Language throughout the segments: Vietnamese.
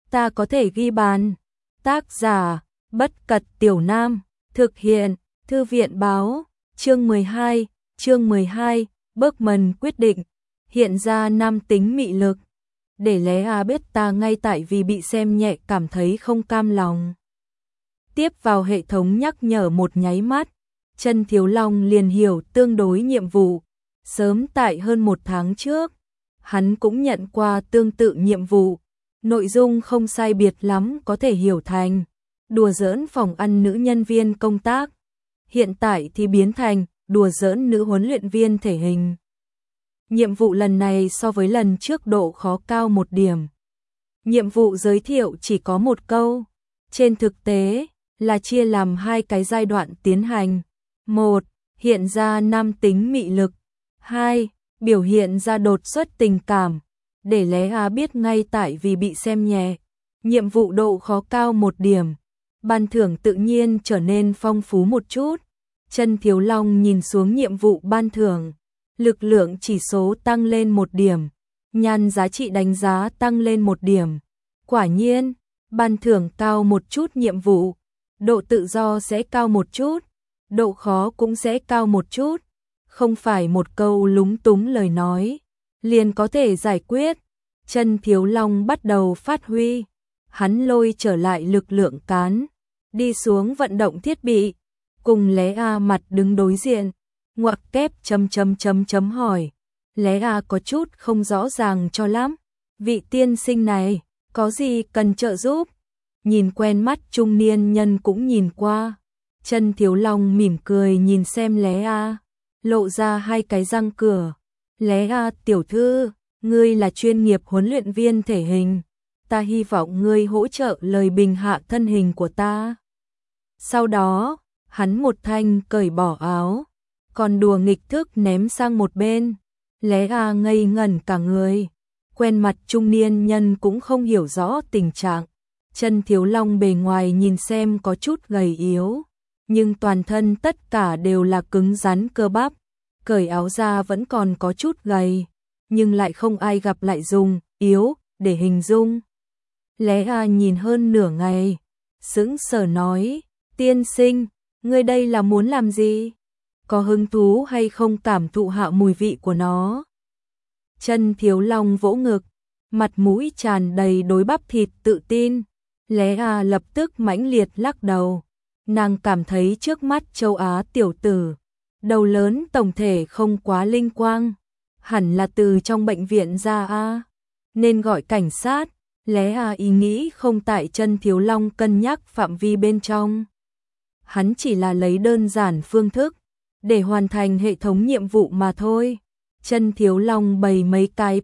ta có thể ghi bàn. Tác giả, Bất Cật Tiểu Nam, thực hiện, Thư viện báo, chương 12, Bergman quyết định, hiện ra nam tính mị lực. Để Lea biết ta ngay tại vì bị xem nhẹ cảm thấy không cam lòng. Tiếp vào hệ thống nhắc nhở một nháy mắt, Trần Thiếu Long liền hiểu tương đối nhiệm vụ. Sớm tại hơn 1 tháng trước, hắn cũng nhận qua tương tự nhiệm vụ. Nội dung không sai biệt lắm có thể hiểu thành đùa giỡn phòng ăn nữ nhân viên công tác. Hiện tại thì biến thành đùa giỡn nữ huấn luyện viên thể hình. Nhiệm vụ lần này so với lần trước độ khó cao 1 điểm. Nhiệm vụ giới thiệu chỉ có 1 câu. Trên thực tế là chia làm 2 cái giai đoạn tiến hành. 1. Hiện ra nam tính mị lực. 2. Biểu hiện ra đột xuất tình cảm. Để Lea biết ngay tại vì bị xem nhẹ. Nhiệm vụ độ khó cao 1 điểm. Ban thưởng tự nhiên trở nên phong phú một chút. Trần Thiếu Long nhìn xuống nhiệm vụ ban thưởng. Lực lượng chỉ số tăng lên 1 điểm. Nhan giá trị đánh giá tăng lên 1 điểm. Quả nhiên, ban thưởng cao một chút nhiệm vụ. Độ tự do sẽ cao một chút. Độ khó cũng sẽ cao một chút. Không phải một câu lúng túng lời nói liền có thể giải quyết. Trần Thiếu Long bắt đầu phát huy. Hắn lôi trở lại lực lượng cán. Đi xuống vận động thiết bị. Cùng Lea mặt đứng đối diện. Ngoặc kép ... hỏi. Lea có chút không rõ ràng cho lắm. Vị tiên sinh này, có gì cần trợ giúp? Nhìn quen mắt trung niên nhân cũng nhìn qua. Trần Thiếu Long mỉm cười nhìn xem Lea. Lộ ra 2 cái răng cửa. Lea tiểu thư, ngươi là chuyên nghiệp huấn luyện viên thể hình. Ta hy vọng ngươi hỗ trợ lời bình hạ thân hình của ta. Sau đó, hắn một thanh cởi bỏ áo. Còn đùa nghịch thức ném sang một bên. Lea ngây ngẩn cả người. Quen mặt trung niên nhân cũng không hiểu rõ tình trạng. Trần Thiếu Long bề ngoài nhìn xem có chút gầy yếu. Nhưng toàn thân tất cả đều là cứng rắn cơ bắp. Cởi áo ra vẫn còn có chút gầy. Nhưng lại không ai gặp lại dùng yếu để hình dung. Lea nhìn hơn nửa ngày. Sững sờ nói. Tiên sinh, ngươi đây là muốn làm gì? Có hứng thú hay không cảm thụ hạ mùi vị của nó? Trần Thiếu Long vỗ ngực. Mặt mũi tràn đầy đối bắp thịt tự tin. Lea lập tức mãnh liệt lắc đầu. Nàng cảm thấy trước mắt châu Á tiểu tử. Đầu lớn tổng thể không quá linh quang. Hẳn là từ trong bệnh viện ra a. Nên gọi cảnh sát. Lea ý nghĩ không tại Trần Thiếu Long cân nhắc phạm vi bên trong. Hắn chỉ là lấy đơn giản phương thức để hoàn thành hệ thống nhiệm vụ mà thôi. Trần Thiếu Long bày mấy cái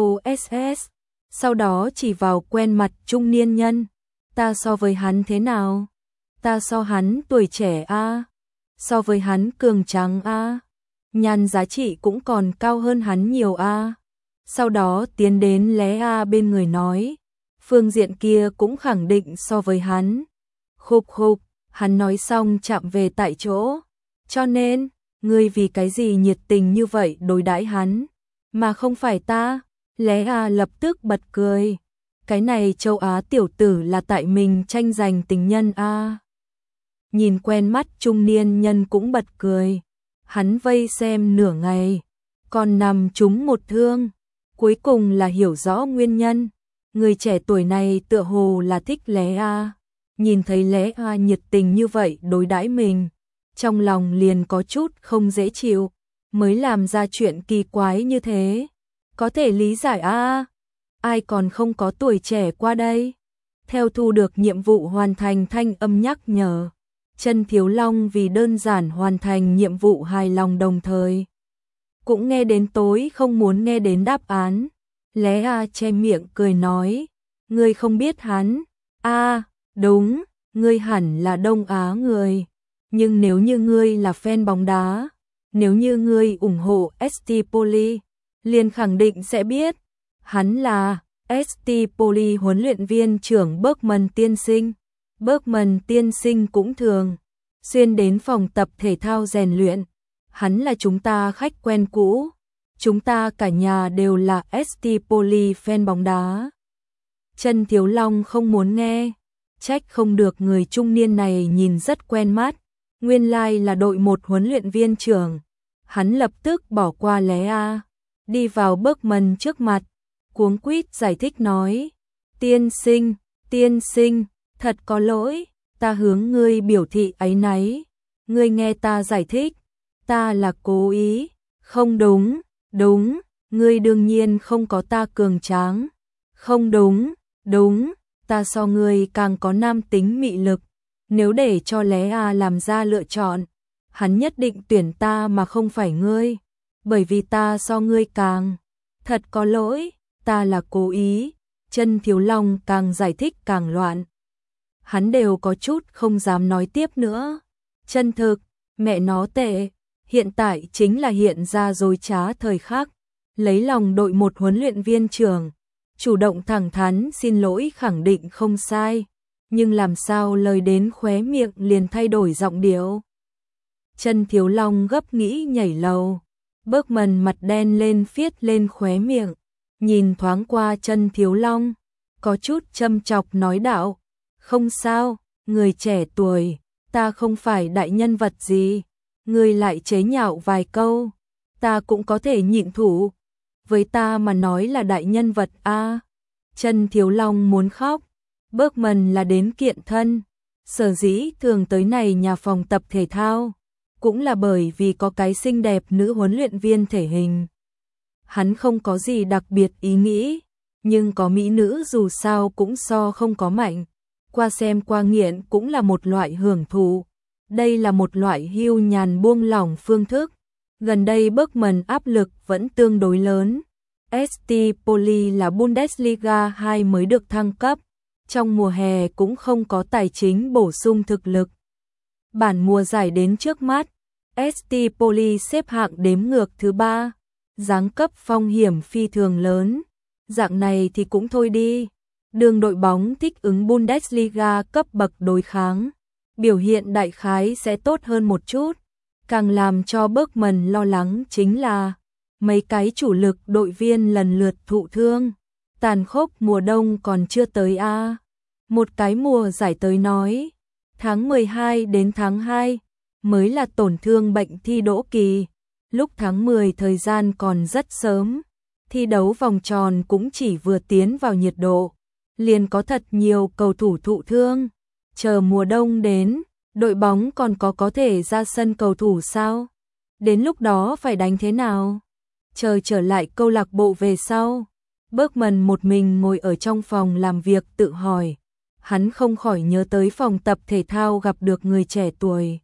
POSS. Sau đó chỉ vào quen mặt trung niên nhân. Ta so với hắn thế nào? Ta so hắn tuổi trẻ a. So với hắn cường tráng a. Nhan giá trị cũng còn cao hơn hắn nhiều a. Sau đó tiến đến Lea bên người nói. Phương diện kia cũng khẳng định so với hắn. Khục khục, hắn nói xong chạm về tại chỗ. Cho nên, ngươi vì cái gì nhiệt tình như vậy đối đãi hắn, mà không phải ta? Lea lập tức bật cười. Cái này châu Á tiểu tử là tại mình tranh giành tình nhân a. Nhìn quen mắt trung niên nhân cũng bật cười. Hắn vây xem nửa ngày, còn nằm trúng một thương. Cuối cùng là hiểu rõ nguyên nhân. Người trẻ tuổi này tựa hồ là thích Lea. Nhìn thấy Lea nhiệt tình như vậy đối đãi mình, trong lòng liền có chút không dễ chịu, mới làm ra chuyện kỳ quái như thế. Có thể lý giải a. Ai còn không có tuổi trẻ qua đây? Theo thu được nhiệm vụ hoàn thành thanh âm nhắc nhở, Trần Thiếu Long vì đơn giản hoàn thành nhiệm vụ hài lòng đồng thời. Cũng nghe đến tối không muốn nghe đến đáp án. Lea che miệng cười nói. Ngươi không biết hắn. A, đúng, ngươi hẳn là Đông Á người. Nhưng nếu như ngươi là fan bóng đá, nếu như ngươi ủng hộ ST Poli, liền khẳng định sẽ biết. Hắn là ST Poli huấn luyện viên trưởng Bergman tiên sinh. Bergman tiên sinh cũng thường xuyên đến phòng tập thể thao rèn luyện. Hắn là chúng ta khách quen cũ. Chúng ta cả nhà đều là ST Poli fan bóng đá. Chân Thiếu Long không muốn nghe, trách không được người trung niên này nhìn rất quen mắt, nguyên lai là đội một huấn luyện viên trưởng. Hắn lập tức bỏ qua Lé A, đi vào Bergman trước mặt, cuống quýt giải thích nói: tiên sinh, thật có lỗi, ta hướng ngươi biểu thị áy náy. Ngươi nghe ta giải thích, ta là cố ý. Không đúng, ngươi đương nhiên không có ta cường tráng. Không đúng, ta so ngươi càng có nam tính mị lực. Nếu để cho Lé A làm ra lựa chọn, hắn nhất định tuyển ta mà không phải ngươi, bởi vì ta so ngươi càng. Thật có lỗi, ta là cố ý. Chân Thiếu Long càng giải thích càng loạn. Hắn đều có chút không dám nói tiếp nữa. Chân thực, mẹ nó tệ, hiện tại chính là hiện ra dối trá thời khắc. Lấy lòng đội một huấn luyện viên trưởng, chủ động thẳng thắn xin lỗi khẳng định không sai, nhưng làm sao lời đến khóe miệng liền thay đổi giọng điệu. Chân Thiếu Long gấp nghĩ nhảy lầu, Bergman mặt đen lên phiết lên khóe miệng, nhìn thoáng qua Chân Thiếu Long, có chút châm chọc nói đạo: không sao, người trẻ tuổi, ta không phải đại nhân vật gì, ngươi lại chế nhạo vài câu, ta cũng có thể nhịn thủ, với ta mà nói là đại nhân vật a. Chân Thiếu Long muốn khóc, Bergman là đến kiện thân, sở dĩ thường tới này nhà phòng tập thể thao, cũng là bởi vì có cái xinh đẹp nữ huấn luyện viên thể hình. Hắn không có gì đặc biệt ý nghĩ, nhưng có mỹ nữ dù sao cũng so không có mạnh. Qua xem qua nghiện cũng là một loại hưởng thụ. Đây là một loại hưu nhàn buông lỏng phương thức. Gần đây Bergman áp lực vẫn tương đối lớn. ST Poli là Bundesliga 2 mới được thăng cấp. Trong mùa hè cũng không có tài chính bổ sung thực lực. Bản mùa giải đến trước mắt, ST Poli xếp hạng đếm ngược thứ 3. Giáng cấp phong hiểm phi thường lớn. Dạng này thì cũng thôi đi. Đường đội bóng thích ứng Bundesliga cấp bậc đối kháng, biểu hiện đại khái sẽ tốt hơn một chút. Càng làm cho Bergman lo lắng chính là mấy cái chủ lực đội viên lần lượt thụ thương. Tàn khốc mùa đông còn chưa tới a. Một cái mùa giải tới nói, tháng 12 đến tháng 2 mới là tổn thương bệnh thi đỗ kỳ. Lúc tháng 10 thời gian còn rất sớm, thi đấu vòng tròn cũng chỉ vừa tiến vào nhiệt độ, liền có thật nhiều cầu thủ thụ thương. Chờ mùa đông đến, đội bóng còn có thể ra sân cầu thủ sao? Đến lúc đó phải đánh thế nào? Chờ trở lại câu lạc bộ về sau, Bergman một mình ngồi ở trong phòng làm việc tự hỏi. Hắn không khỏi nhớ tới phòng tập thể thao gặp được người trẻ tuổi.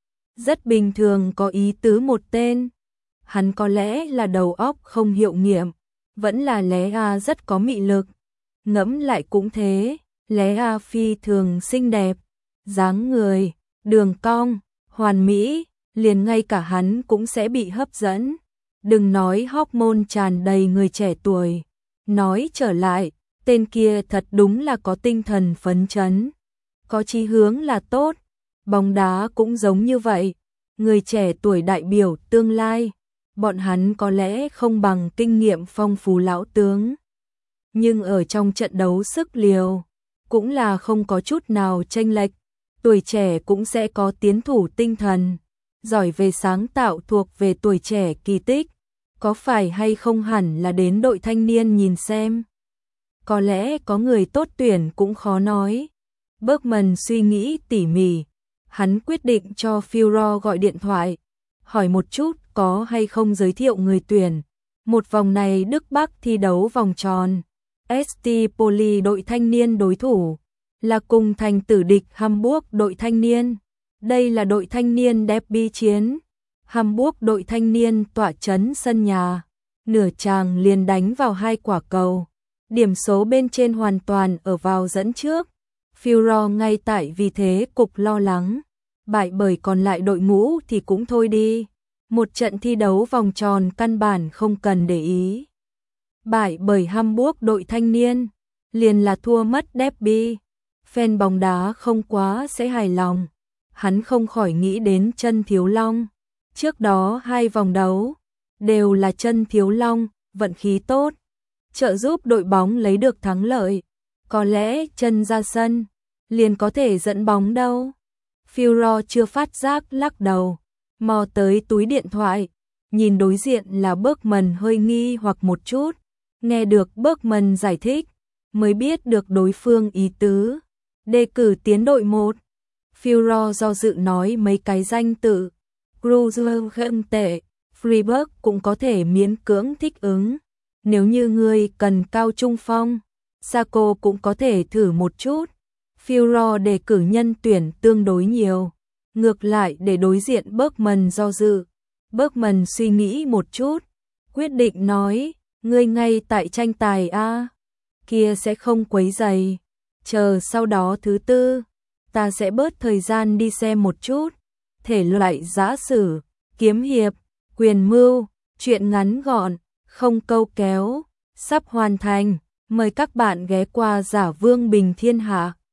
Rất bình thường có ý tứ một tên. Hắn có lẽ là đầu óc không hiệu nghiệm, vẫn là Lé A rất có mị lực. Ngẫm lại cũng thế, Lé A phi thường xinh đẹp, dáng người, đường cong, hoàn mỹ, liền ngay cả hắn cũng sẽ bị hấp dẫn. Đừng nói hormone tràn đầy người trẻ tuổi. Nói trở lại, tên kia thật đúng là có tinh thần phấn chấn. Có chí hướng là tốt, bóng đá cũng giống như vậy. Người trẻ tuổi đại biểu tương lai, bọn hắn có lẽ không bằng kinh nghiệm phong phú lão tướng. Nhưng ở trong trận đấu sức liều, cũng là không có chút nào chênh lệch. Tuổi trẻ cũng sẽ có tiến thủ tinh thần, giỏi về sáng tạo thuộc về tuổi trẻ kỳ tích. Có phải hay không hẳn là đến đội thanh niên nhìn xem. Có lẽ có người tốt tuyển cũng khó nói. Bergman suy nghĩ tỉ mỉ, hắn quyết định cho Führer gọi điện thoại, hỏi một chút có hay không giới thiệu người tuyển. Một vòng này Đức Bắc thi đấu vòng tròn, ST Poli đội thanh niên đối thủ là cùng thành tử địch Hamburg đội thanh niên. Đây là đội thanh niên derby chiến. Hamburg đội thanh niên tọa trấn sân nhà, nửa chàng liền đánh vào 2 quả cầu. Điểm số bên trên hoàn toàn ở vào dẫn trước. Führer ngay tại vì thế cục lo lắng. Bại bởi còn lại đội ngũ thì cũng thôi đi. Một trận thi đấu vòng tròn căn bản không cần để ý. Bại bởi Hamburg đội thanh niên, liền là thua mất derby. Fan bóng đá không quá sẽ hài lòng. Hắn không khỏi nghĩ đến Chân Thiếu Long. Trước đó 2 vòng đấu, đều là Chân Thiếu Long, vận khí tốt, trợ giúp đội bóng lấy được thắng lợi. có lẽ chân ra sân, liền có thể dẫn bóng đâu. Führer chưa phát giác lắc đầu, mò tới túi điện thoại, nhìn đối diện là Bergman hơi nghi hoặc một chút, nghe được Bergman giải thích, mới biết được đối phương ý tứ. Đề cử tiến đội 1. Führer do dự nói mấy cái danh tự, Kruse không tệ, Freiburg cũng có thể miễn cưỡng thích ứng. Nếu như ngươi cần cao trung phong, Sako cũng có thể thử một chút. Führer đề cử nhân tuyển tương đối nhiều, ngược lại để đối diện Bergman do dự. Bergman suy nghĩ một chút, quyết định nói, ngươi ngay tại tranh tài a, kia sẽ không quấy rầy, chờ sau đó thứ tư, ta sẽ bớt thời gian đi xem một chút. Thể loại giã sử, kiếm hiệp, quyền mưu, truyện ngắn gọn, không câu kéo, sắp hoàn thành, mời các bạn ghé qua Giả Vương Bình Thiên Hạ.